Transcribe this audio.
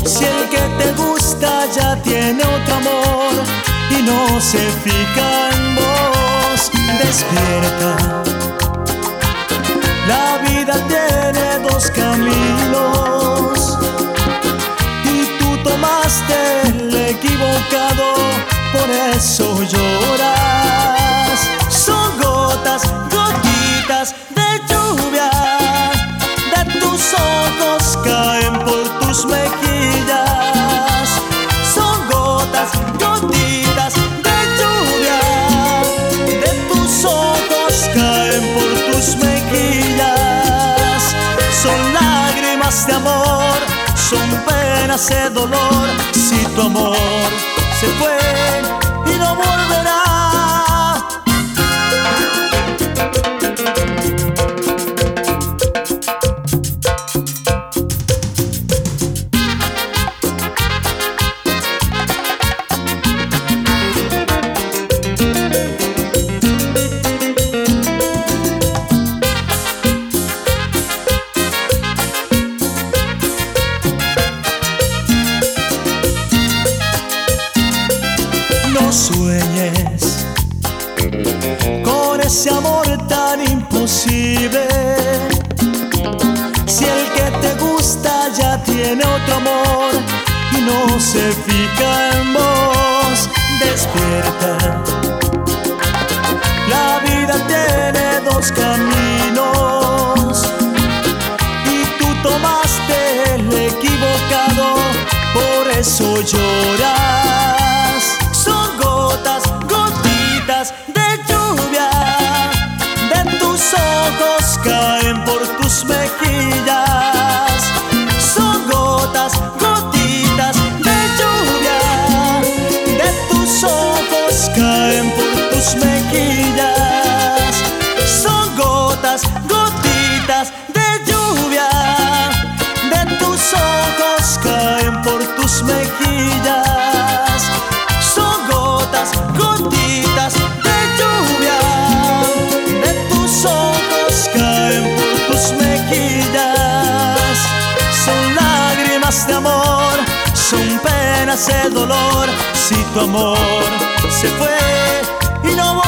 Si el que te gusta ya tiene otro amor y no se fija en vos, despierta. La vida tiene dos caminos y tú tomaste el equivocado, por eso lloras. Son gotas, gotitas de lluvia, de tus ojos caen por tus mejillas. Son gotas, gotitas de lluvia, de tus ojos caen por tus mejillas. Son lágrimas de amor, son penas de dolor. Si tu amor se fue y no volverá. No sueñes con ese amor tan imposible. Si el que te gusta ya tiene otro amor y no se fija en vos, despierta. La vida tiene dos caminos y tú tomaste el equivocado, por eso lloras. Son gotas, gotitas de lluvia, de tus ojos caen por tus mejillas. Son gotas, gotitas de lluvia, de tus ojos caen por tus mejillas. Son gotas, gotitas de lluvia, de tus ojos caen por tus mejillas. Gotitas de lluvia, de tus ojos caen por tus mejillas. Son lágrimas de amor, son penas de dolor. Si tu amor se fue y no volverá.